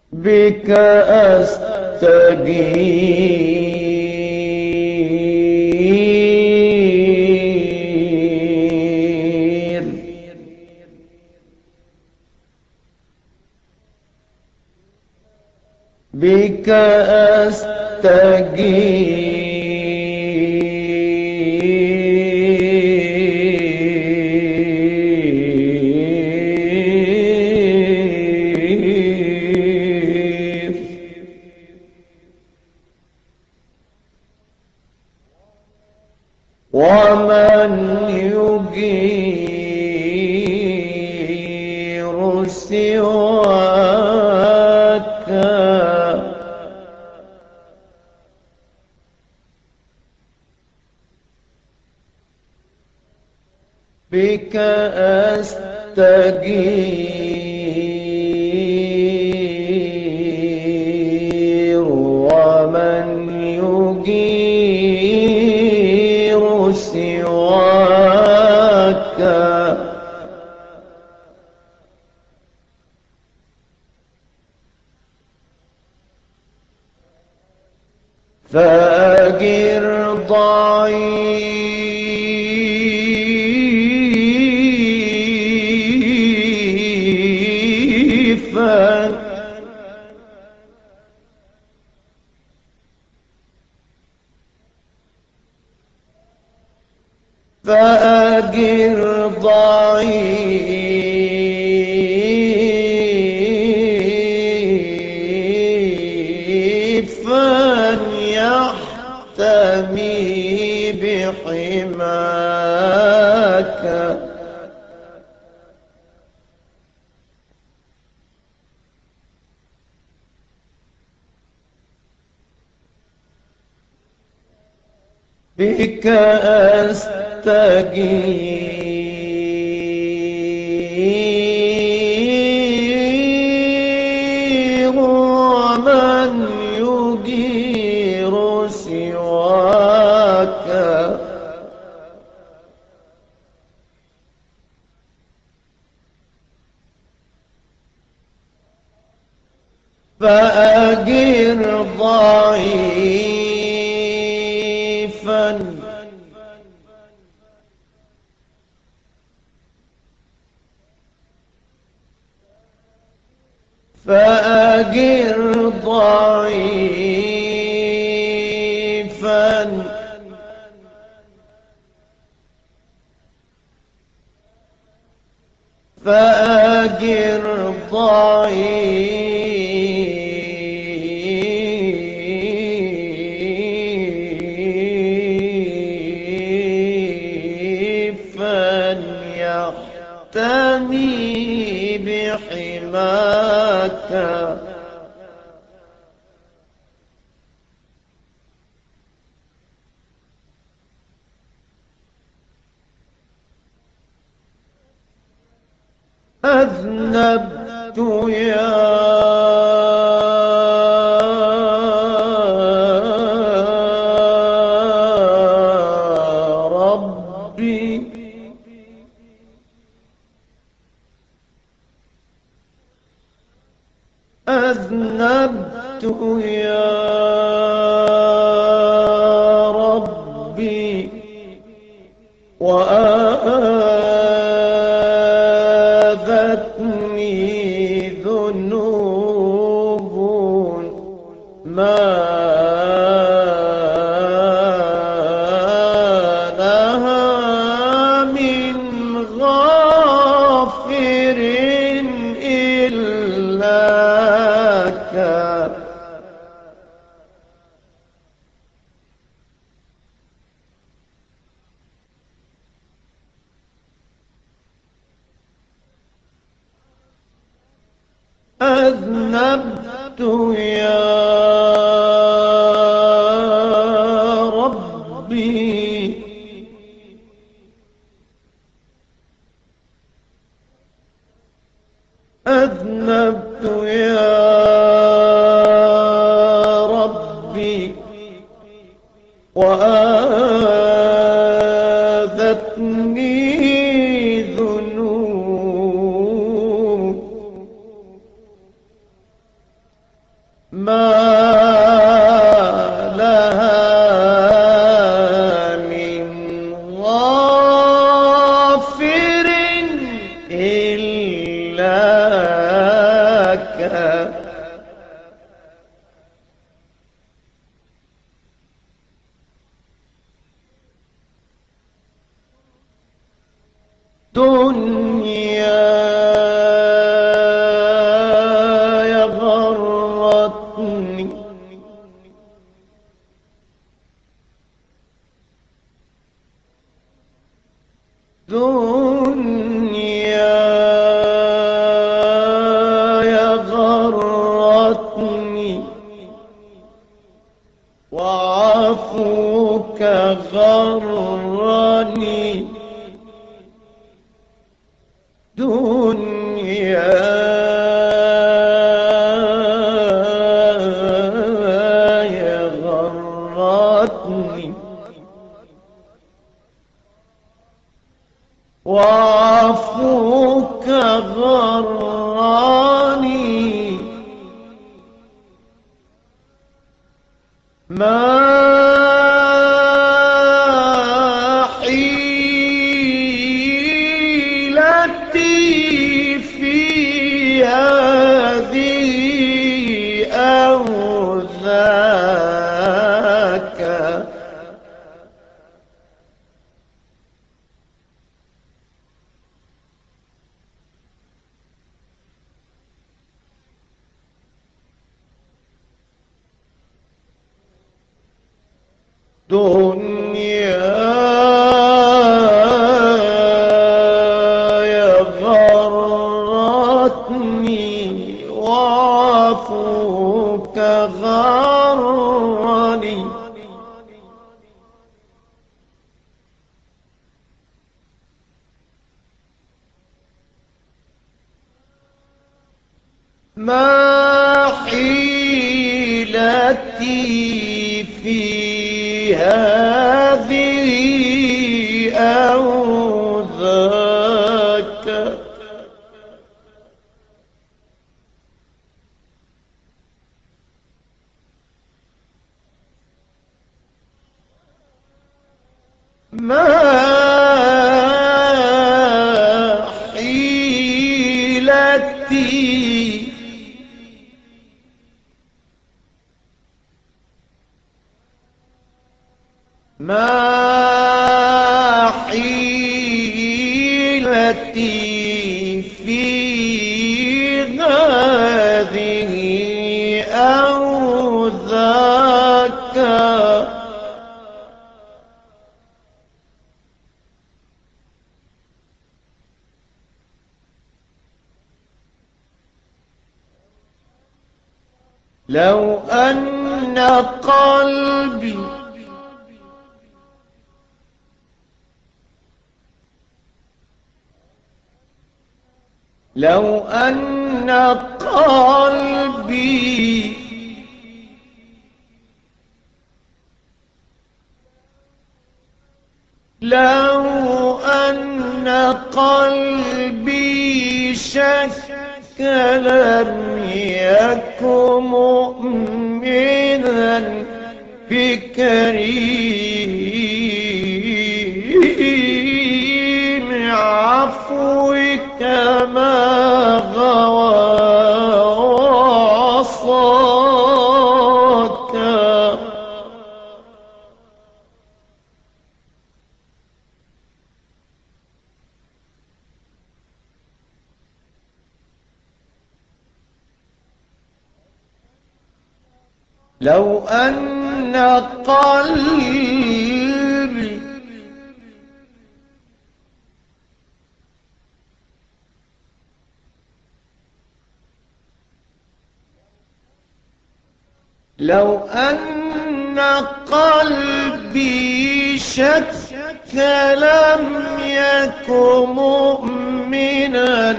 بك أستجير، بك أستجير. ومن يجير سواك، بك أستجير. ومن يجير سواك، فأجر ضعيفا، فأجر ضعيفا يحتمي بحماك. بك أستجير. ومن يجير سواك، فأجر ضعيفا، فأجر ضعيفا، فأجر ضعيفا يحتمي بحماك. أذنبت يا ربي، أذنبت يا ربي، وآذتني ذنوب ما لها من غافر إلاك. أذنبت يا ربي، أذنبت يا ربي، وآذتني ذنوب ما لها من غافر إلاك. دنياي غرتني دنياي غرتني وعفوك غرني. دنياي غرتني وعفوك غرني. ما حيلتي في هذه أو ذاك. دنياي غرتني وعفوك غرني. ما حيلتي في هذه أو ذاك. ما حيلتي ما حيلتي في هذه أو ذاك. لو أن قلبي لو أن قلبي لو أن قلبي شك لم يكن مؤمنا بكريم عفوك ما غوى وعصاك. لو أن قلبي لو أن قلبي شك لم يكن مؤمنا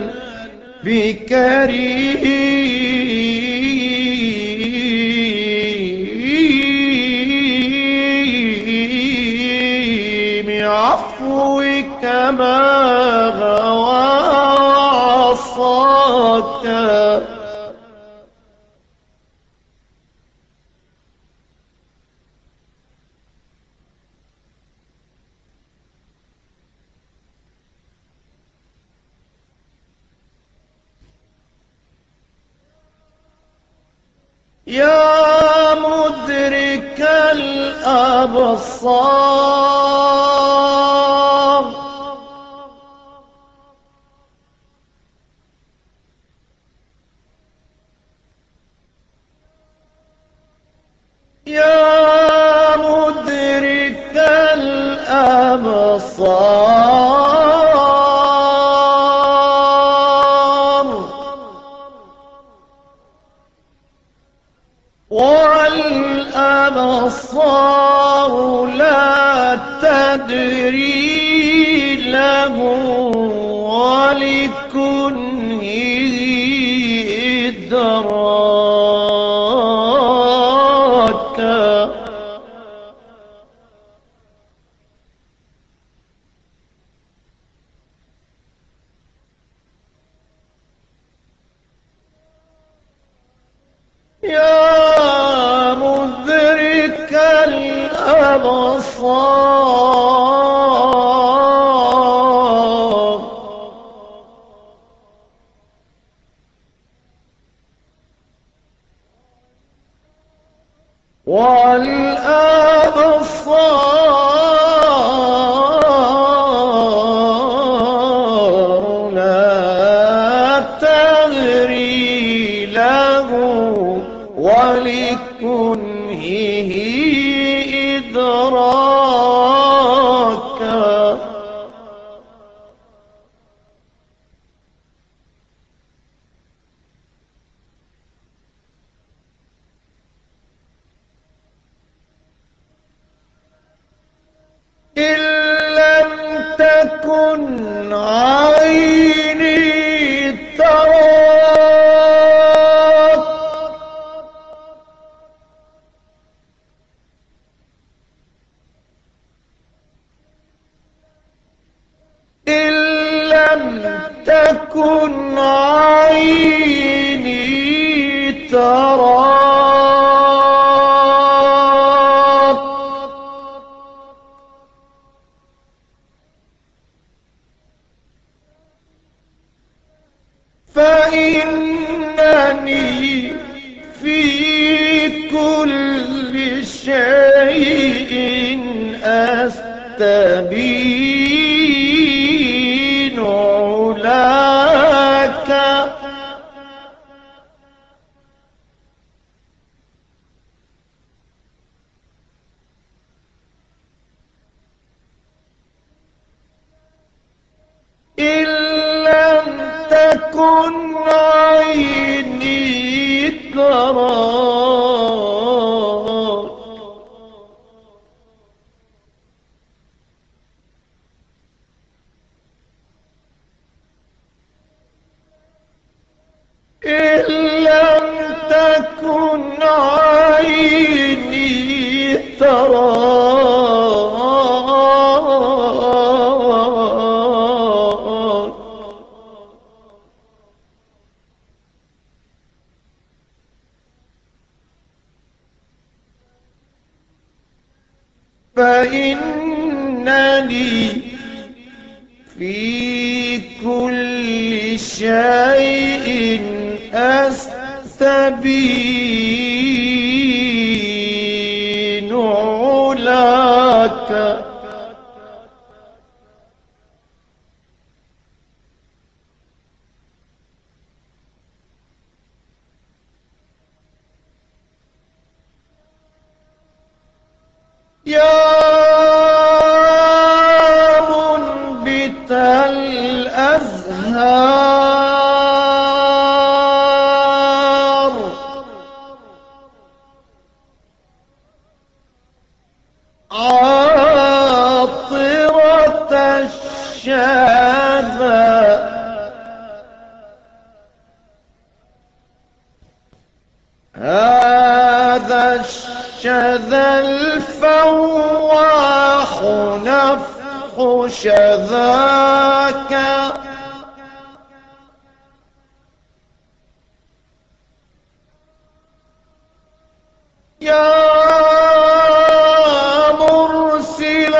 بكريم عفوك ما غوى وعصاك. يا مدرك الأبصار يا مدرك الأبصار والأبصار لا تدري له ولكنه إدراكا يا مدرك الأبصار والأبصار لا تغري له ولكنه إدراكا إن لم تكن عيني تراك إن لم تكن عيني تراك فإنني في كل شيء أستبين علاك إن لم تكن عيني تراك إن لم تكن عيني تراك فإنني في كل شيء أستبين علاك يا منبت الأزهار عاطرة الشذا هذا الشذا الفواح نفح شذاك يا مرسل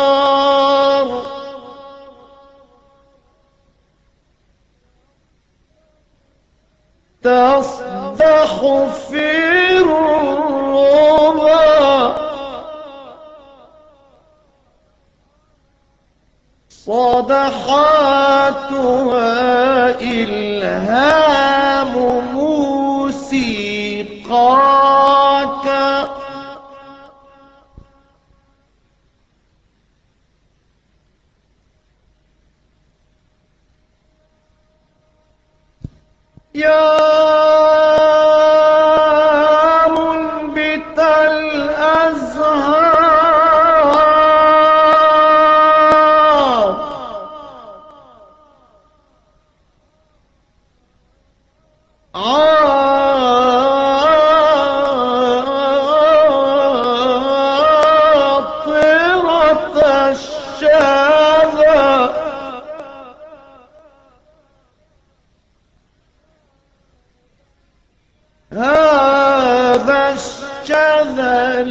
الأطيار تصدح في الربا صدحاتها إلهام موسيقاك يا منبت الأزهار عاطرة الشذا هذا الشذا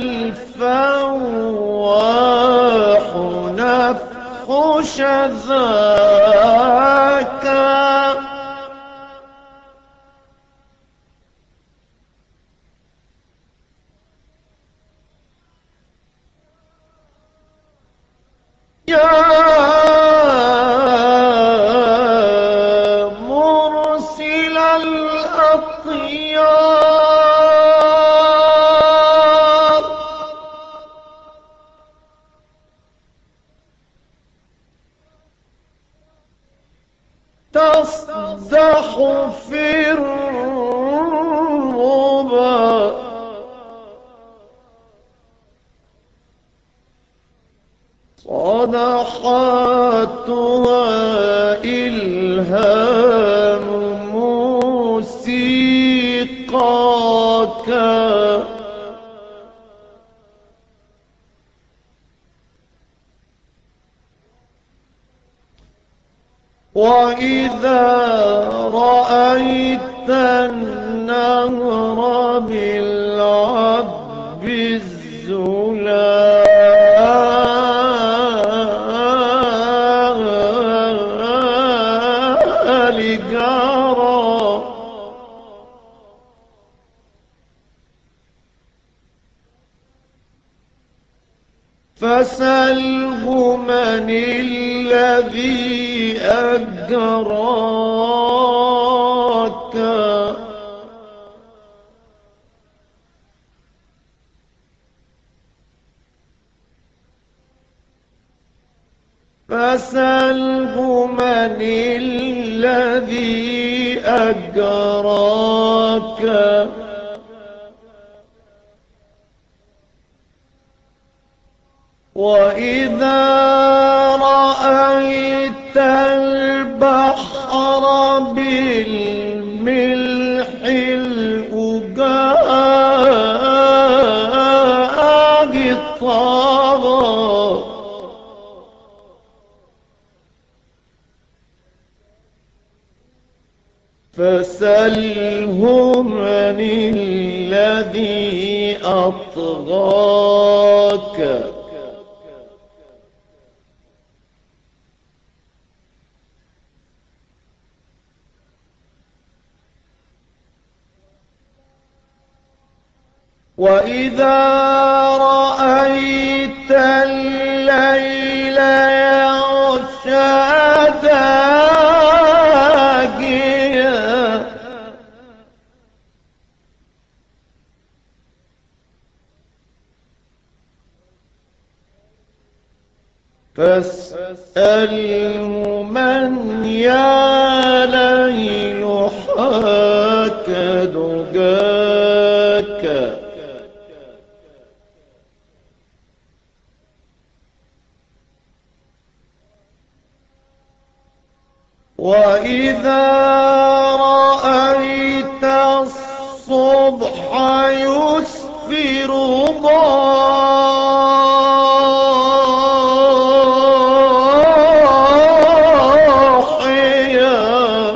الفواح نفخ شذاك يا مرسل الأطيار تصدح في الربا صدحاتها إلهام موسيقاك وإذا رأيت النهر بالعذب الزلال جرى فسله من الذي أجراك فسله من الذي أجراك وإذا رأيت البحر بالملح الأجاج طغى فسله من الذي أطغاك وإذا رأيت الليل يغشى داجيا فاسأله من يا ليل حاك دجاك وإذا رأيت الصبح يسفر ضاحيا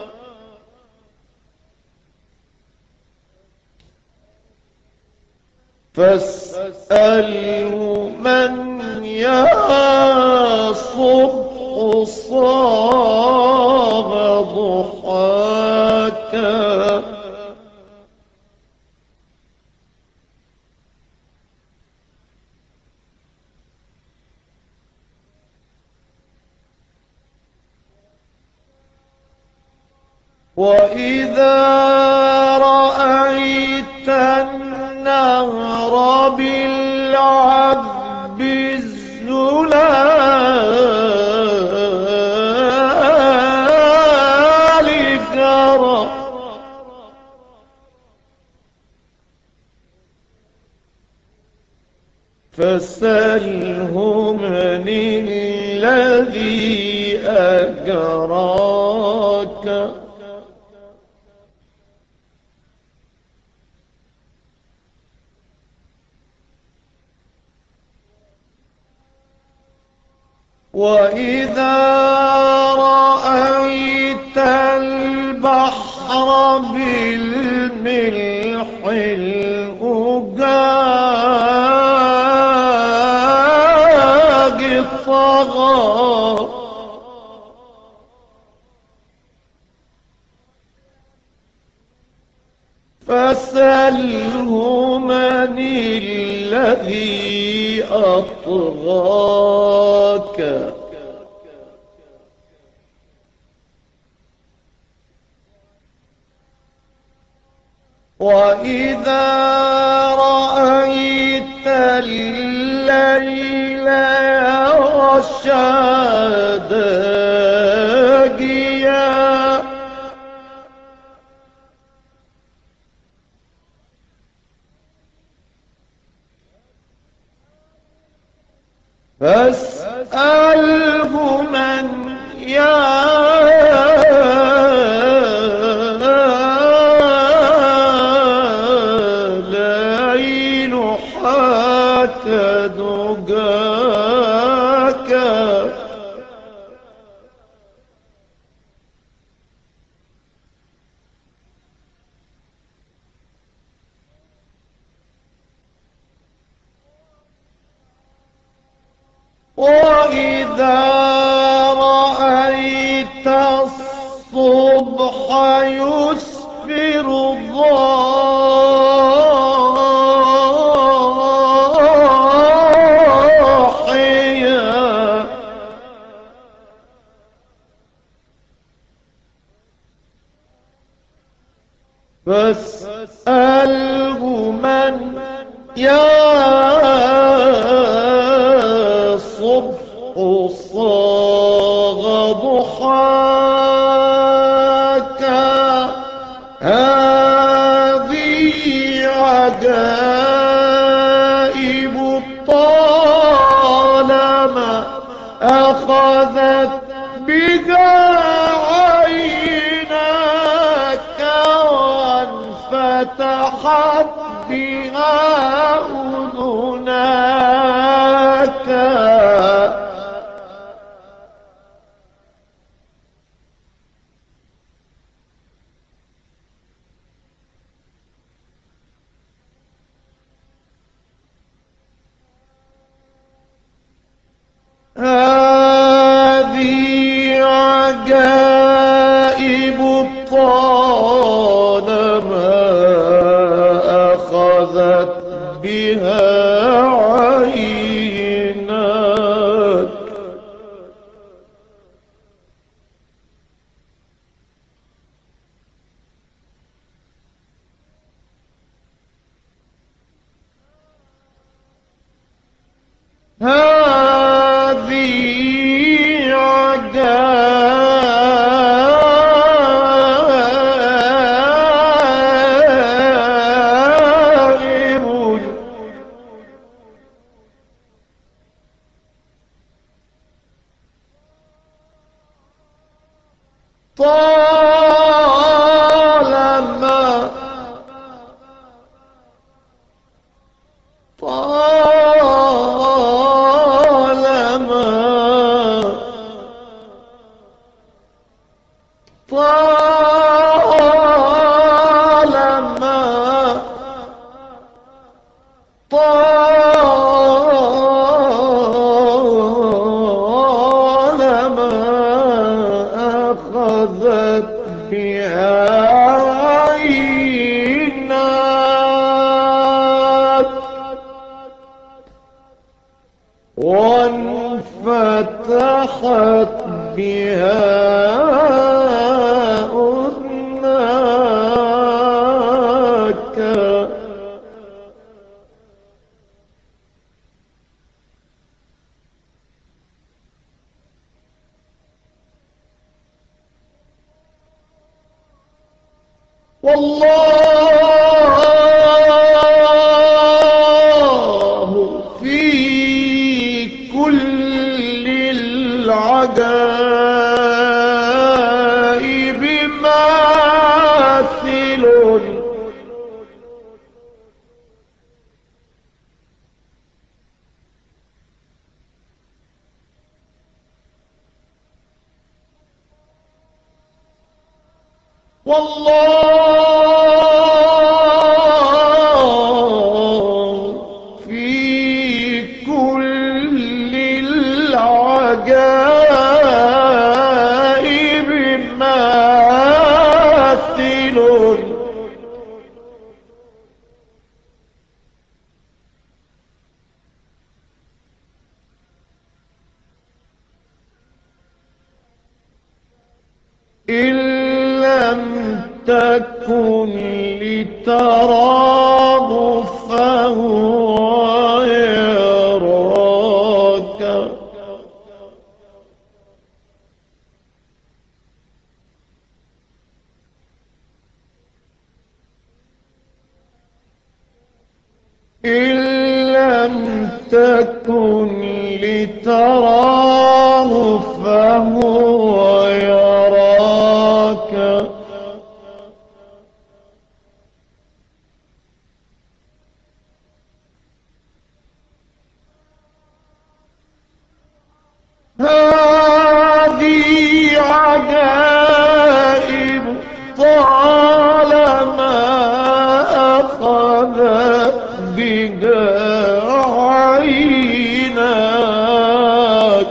فاسأله من يا صبح صاب ضحاك وإذا رأيت النهر بالعذب الزلال جرى فسله من الذي أجراك وإذا رأيت البحر بالملح الأجاج طغى فسله من الذي أطغاك وإذا رأيت الليل يغشى داجيا فاسأله من ليل حاك دجاك وإذا رأيت الصبح يسفر ضاحيا فاسأله من الصبح صاغ ضحاك هذه عجائب طالما أخذت بها عيناك وانفتحت بها أذناك هذه عجائب طالما أخذت بها عيناك هذه عجائب طالما أخذت بها عيناك وانفتحت بها أذناك والله في كل العجائب ماثل. والله في كل العجائب ماثل. إن لم تكن لتراه فهو يراك. إن لم تكن لتراه فهو يراك. هذه عجائب طالما أخذ بها عيناك.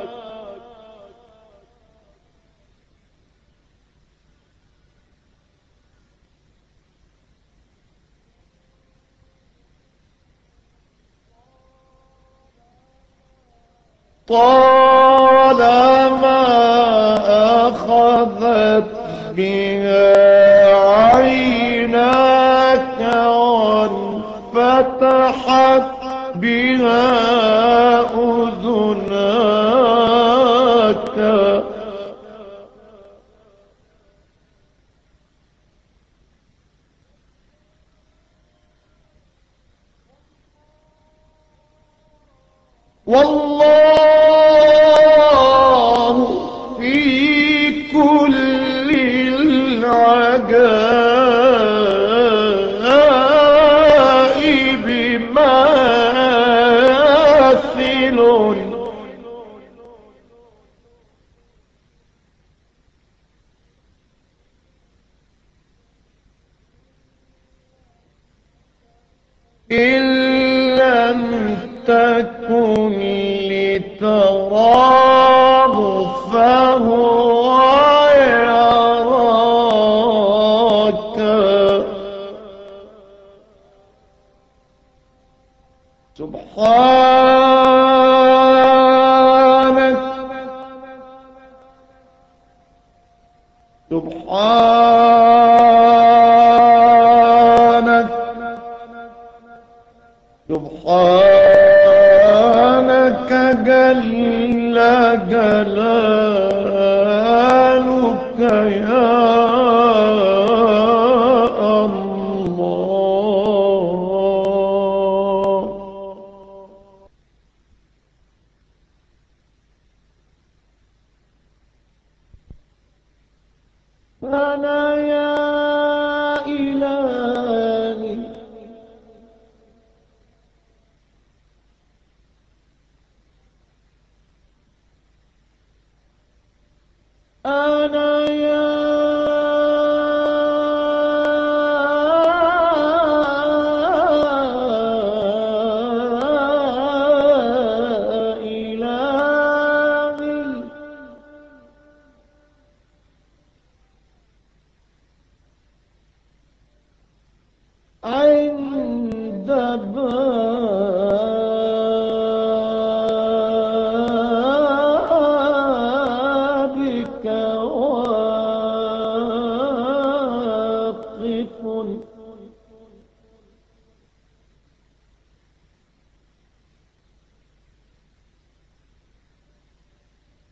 طالما أخذت بها عيناك وانفتحت بها أذناك. والله في كل العجائب ماثل. إن لم تكن لتراه فهو يراك. سبحانك سبحانك سبحانك جل جلالك يا الله. أنا يا إلهي أنا يا إلهي عند بابك واقف.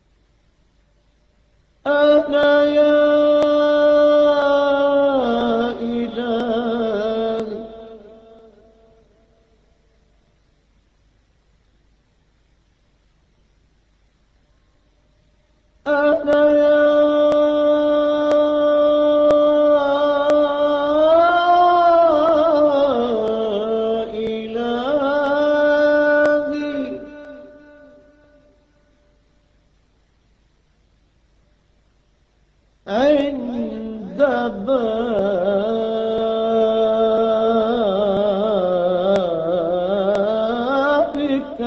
أنا يا عند بابك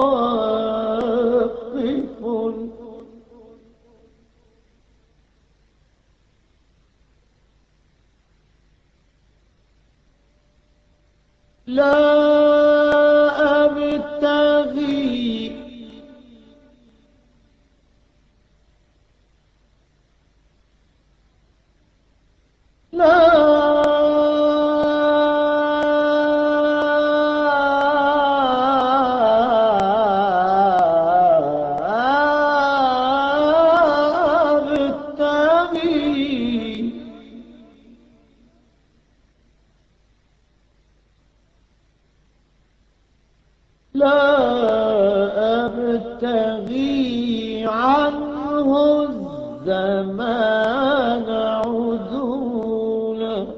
واقف. لا أبتغي لا أبتغي لا أبتغي عنه الزمان عدولا.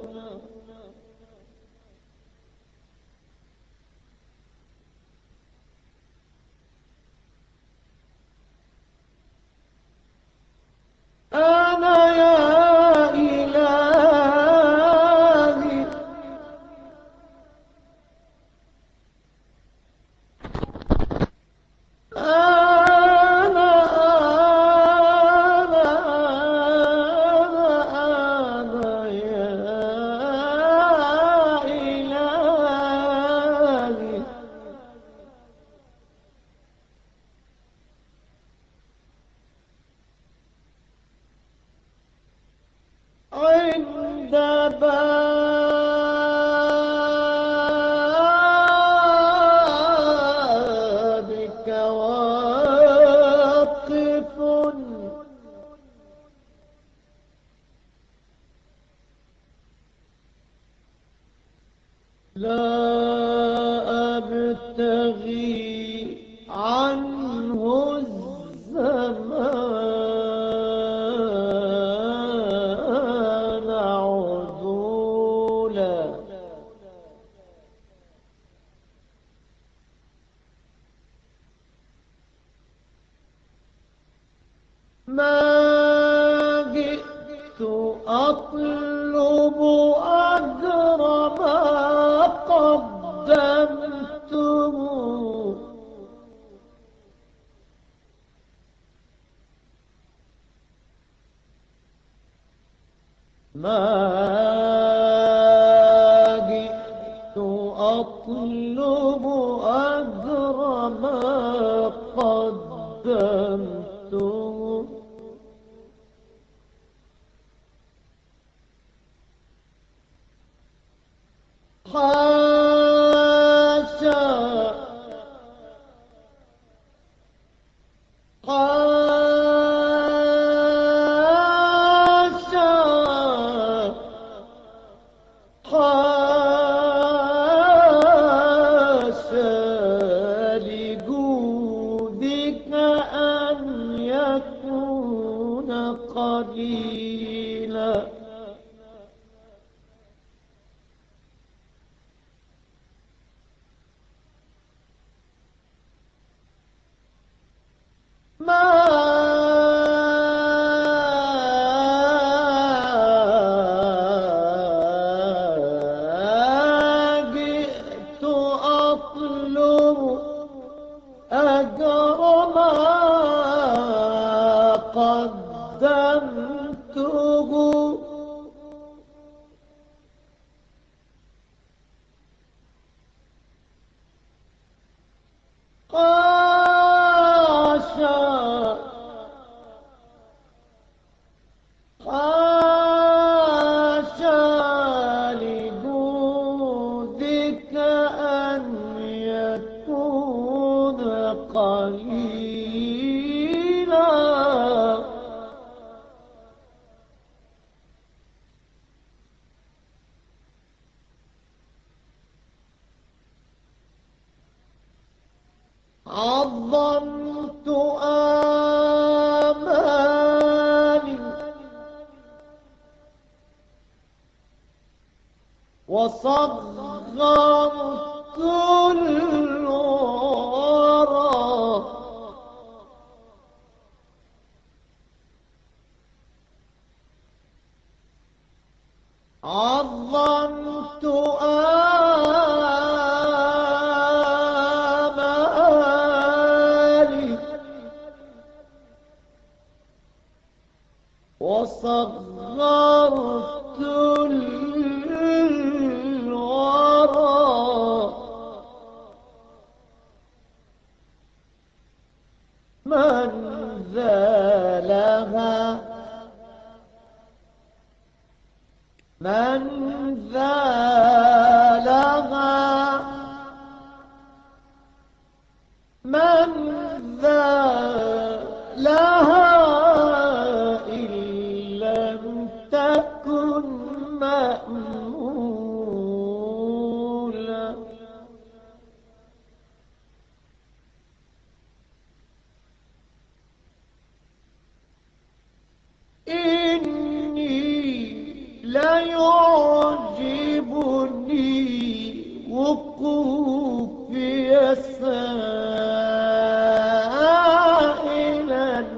أنا يا إلهي أنا أنا أنا يا إلهي عند بابك واقف. لا أبتغي عنه الزمان عدولا. ما جئت أطلب أجر ما قدمته. ما جئت أطلب أجر ما قدمته. حاشا حاشا حاشا لجودك أن يكون قليلا. ما جئت أطلب أجر ما قدمته. حاشا حاشا لجودك أن يكون قليلا. عظمت آمالي وصغرت الورى. عظمت آمالي وصغرت الورى من ذا لها من ذا لها من ذا لها إن لم تكن مأمولا إني ليعجبني وقوفي سائلا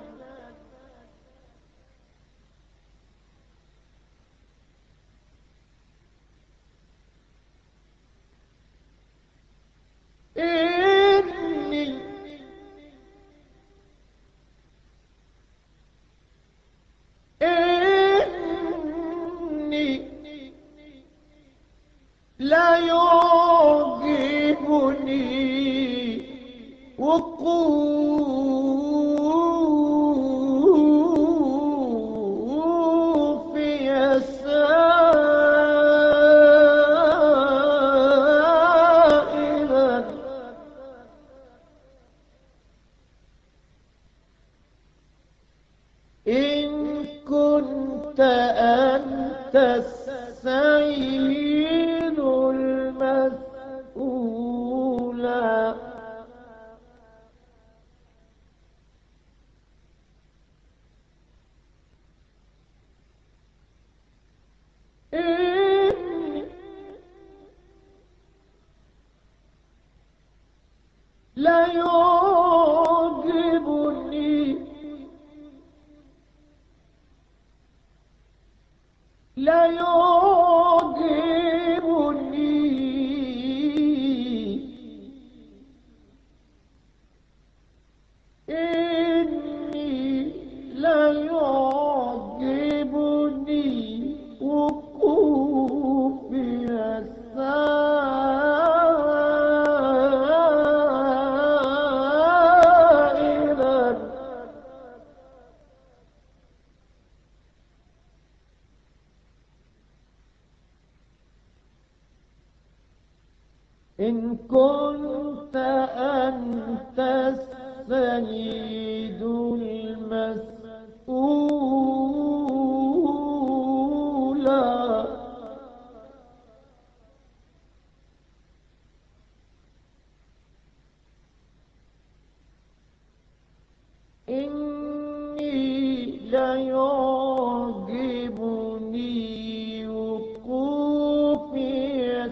إني إني لا يعجبني وقوفي سائلا إن كنت أنت السيد المسؤولا إني لا يعجبني لا يعجبني إني لا يعجبني وقوفي سائلا إن كنت أنت السيد المسؤولا إني ليعجبني وقوفي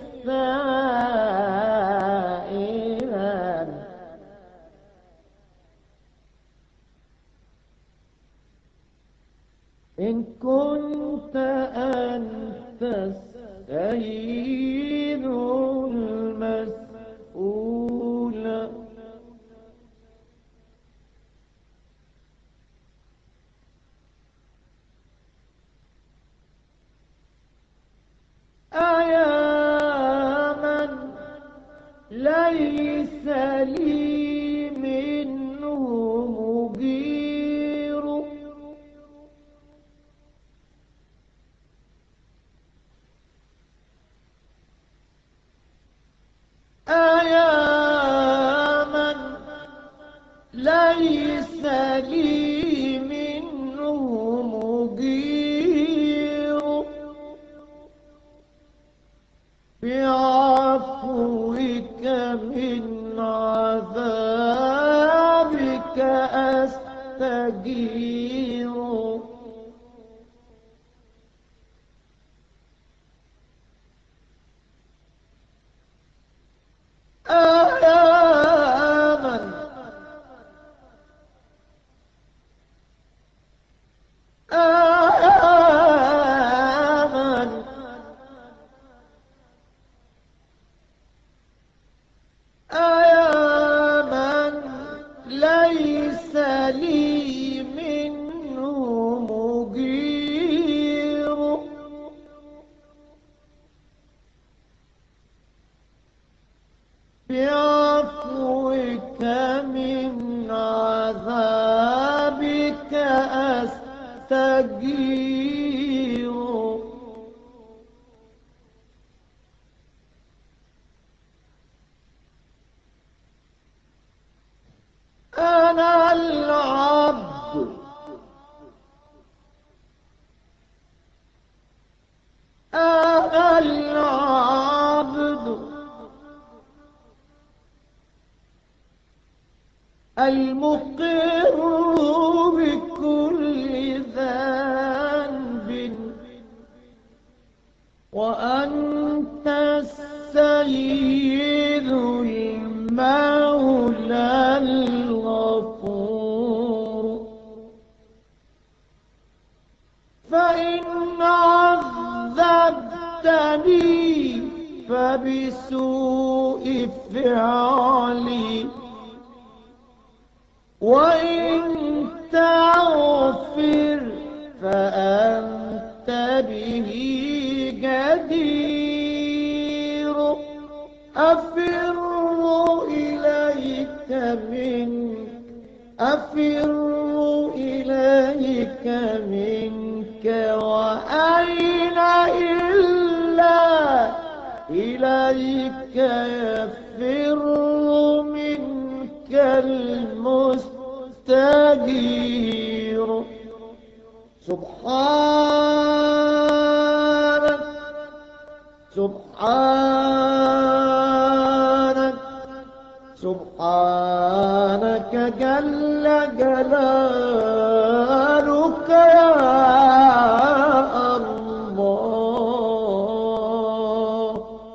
سائلا إن كنت أنت السيد المسؤول أيا من ليس لي منه مجير أيا من ليس لي منه مجير بعفوك من عذابك أستجير آمن آمن العبد المقر بكل ذنب، وأنت السيد المولى الغفور. فإن عذبتني فبسوء فعلي، وإن تغفر فأنت به جدير. أفر إليك منك، أفر إليك منك، وأين إلا إليك يفر منك المستجير. سبحانك سبحانك سبحانك جل جلالك يا الله.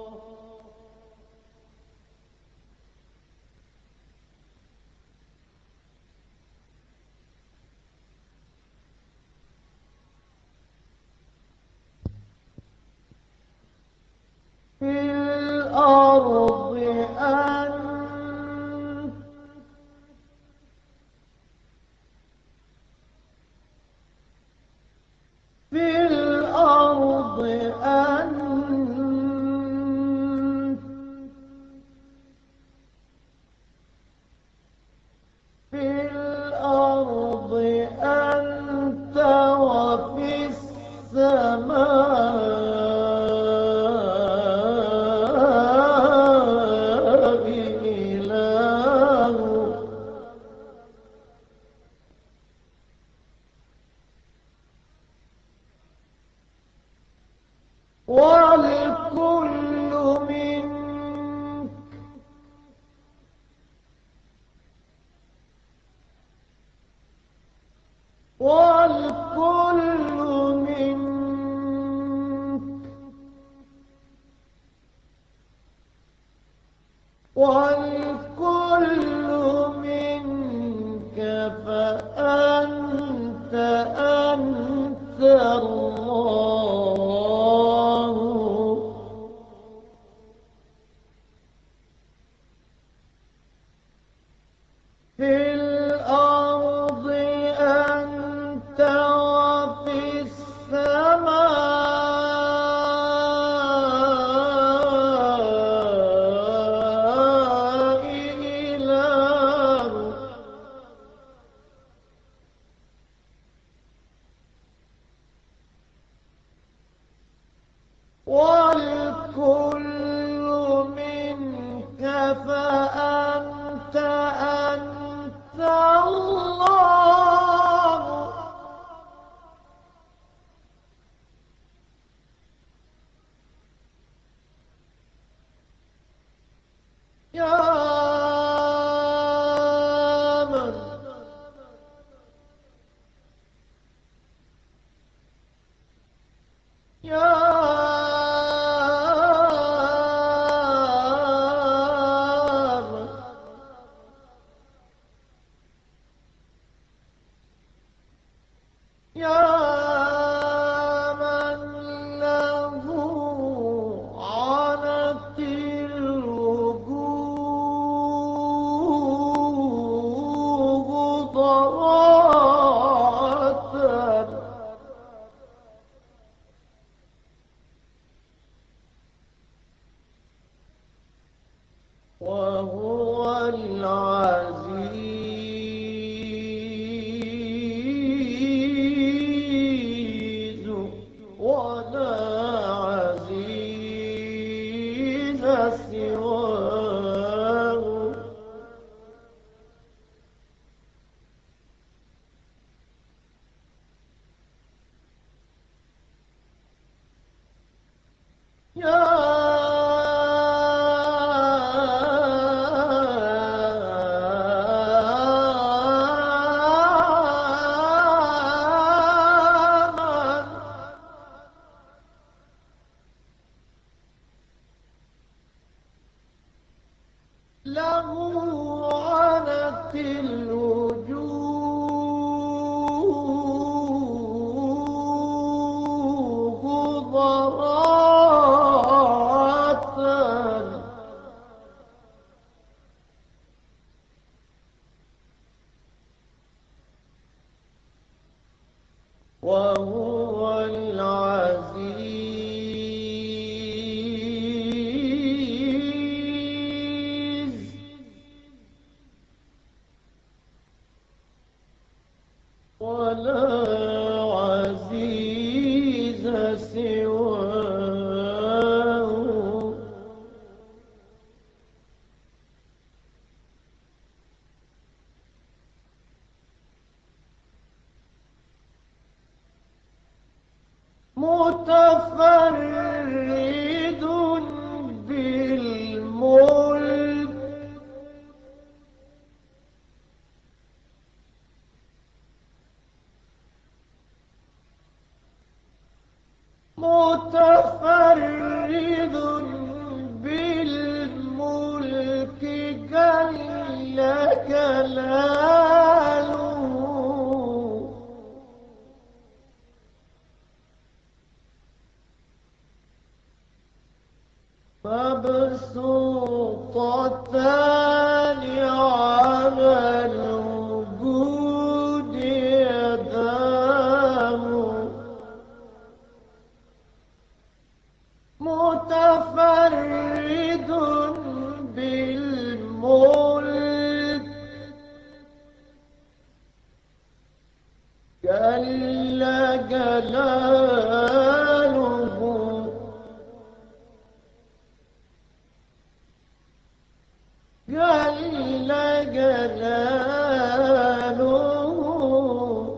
في الأرض أنت، في الأرض أنت، في الأرض أنت، وفي السماء إله. والكل منك، والكل منك، والكل منك، فأنت أنت الله. في الأرض أنت، وفي السماء إله. والكل منك، فأنت أنت الله. يا من يا من يا من له عنت الوجوه ضراعة، وهو العزيز، ولا عزيز سواه. يا له عنت الوجوه ضراعة وهو العزيز ولا عزيز سواه متفرد بالملك متفرد بالملك جل جلاله مبسوطتان على الوجود يداه متفرد بالملك جل جلاله جل جلاله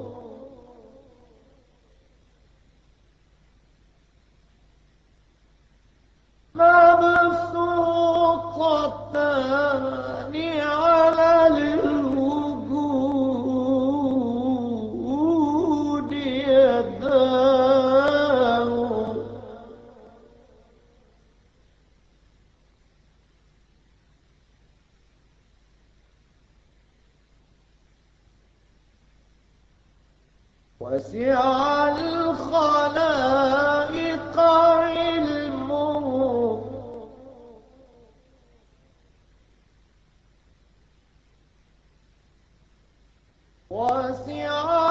مبسوطتان على الوجود يداه وسع الخلائق علمه وسع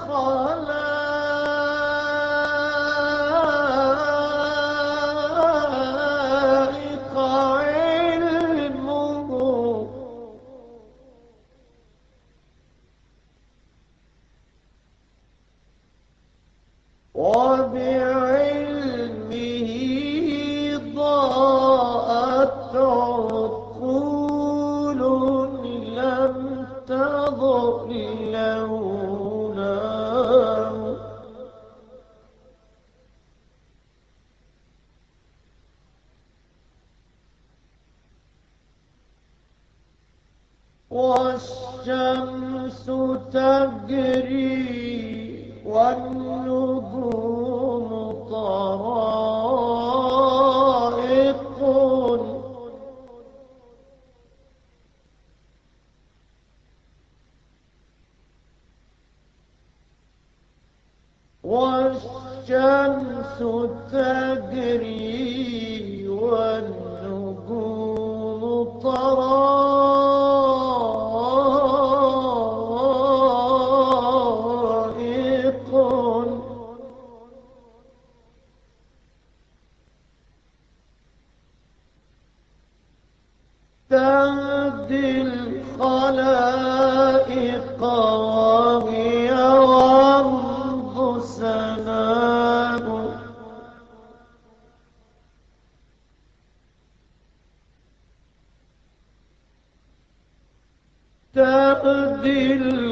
الخلائق علمه وبعلمه ضاءت عقول لم تضر لوناه والشمس تجري والنجوم طرائق والشمس تجري والنجوم طرائق تهدي الخلائق وهي ورد سنام تهدي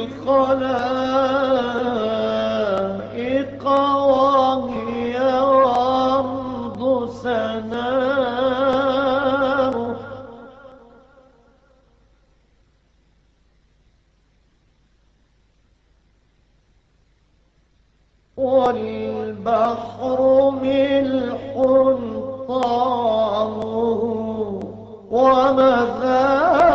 الخلائق وهي ورد سنام والبحر ملح طعمه ومذاقه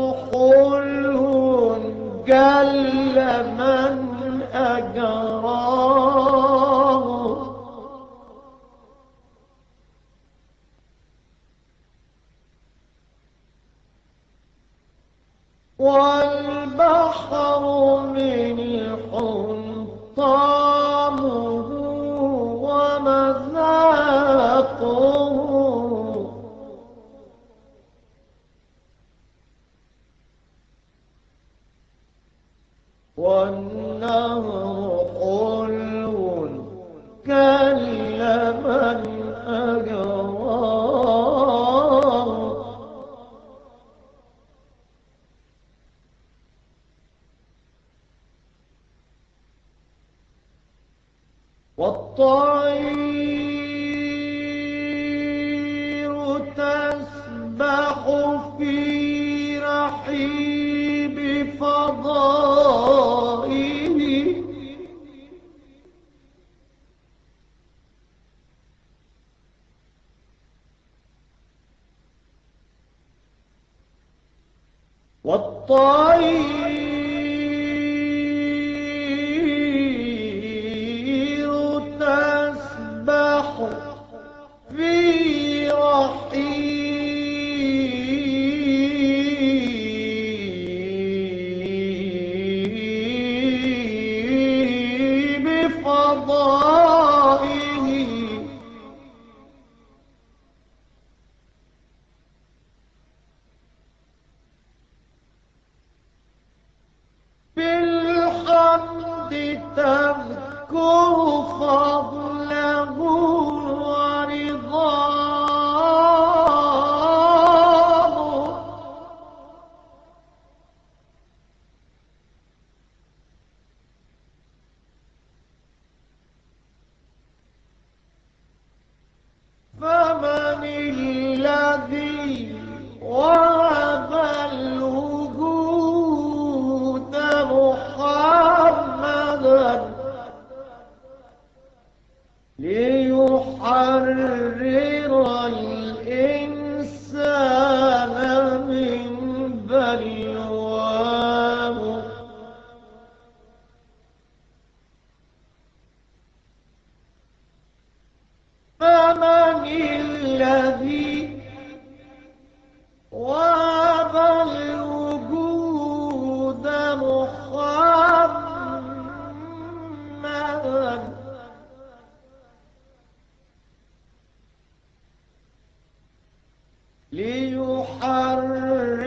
حلو جل من أجراه، والبحر ملح طعمه ومذاقه، والنهر حلو كاللبن أجراه، والطير تسبح في رحيب فضائه، والطير تسبح في رحيب فضائه، بالحمد تذكر فضله ورضاه، فمن الذي وهب الوجود محمدا ليحرر الإنسان من بلواه، فمن الذي وهب الوجود محمدا ليحرر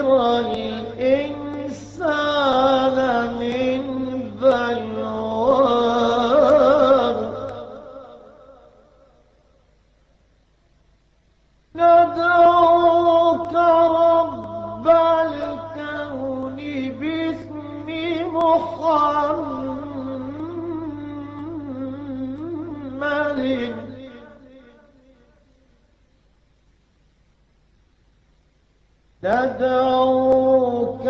الإنسان من بلواه، ندعوك رب الكون باسم محمد، ندعوك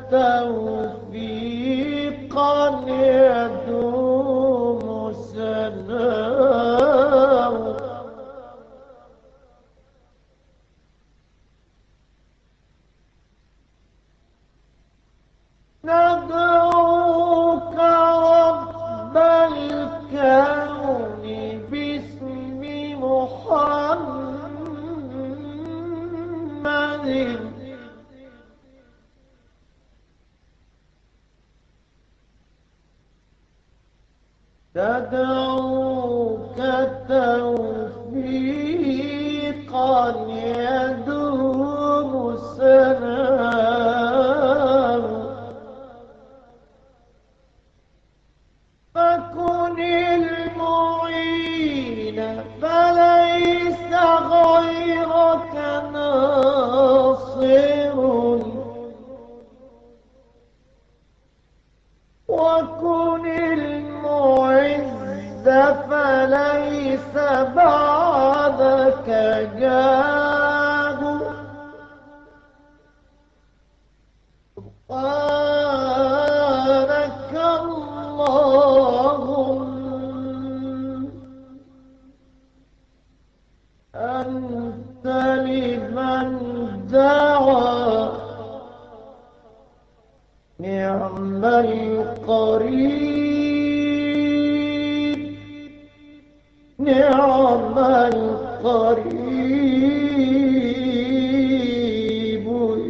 توفيقا يدوم سلام، ندعوك رب الكون باسم محمد، ندعوك توفيقا يدوم سلام، فكن المعين فليس غيرك ناصر، وكن المعز فليس بعدك جار. نعم القريب نعم القريب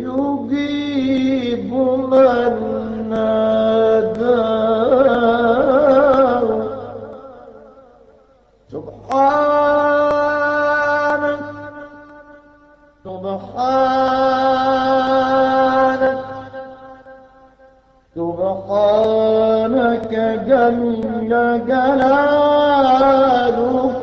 يجيب من ناداه سبحانك سبحانك سبحانك جل جلاله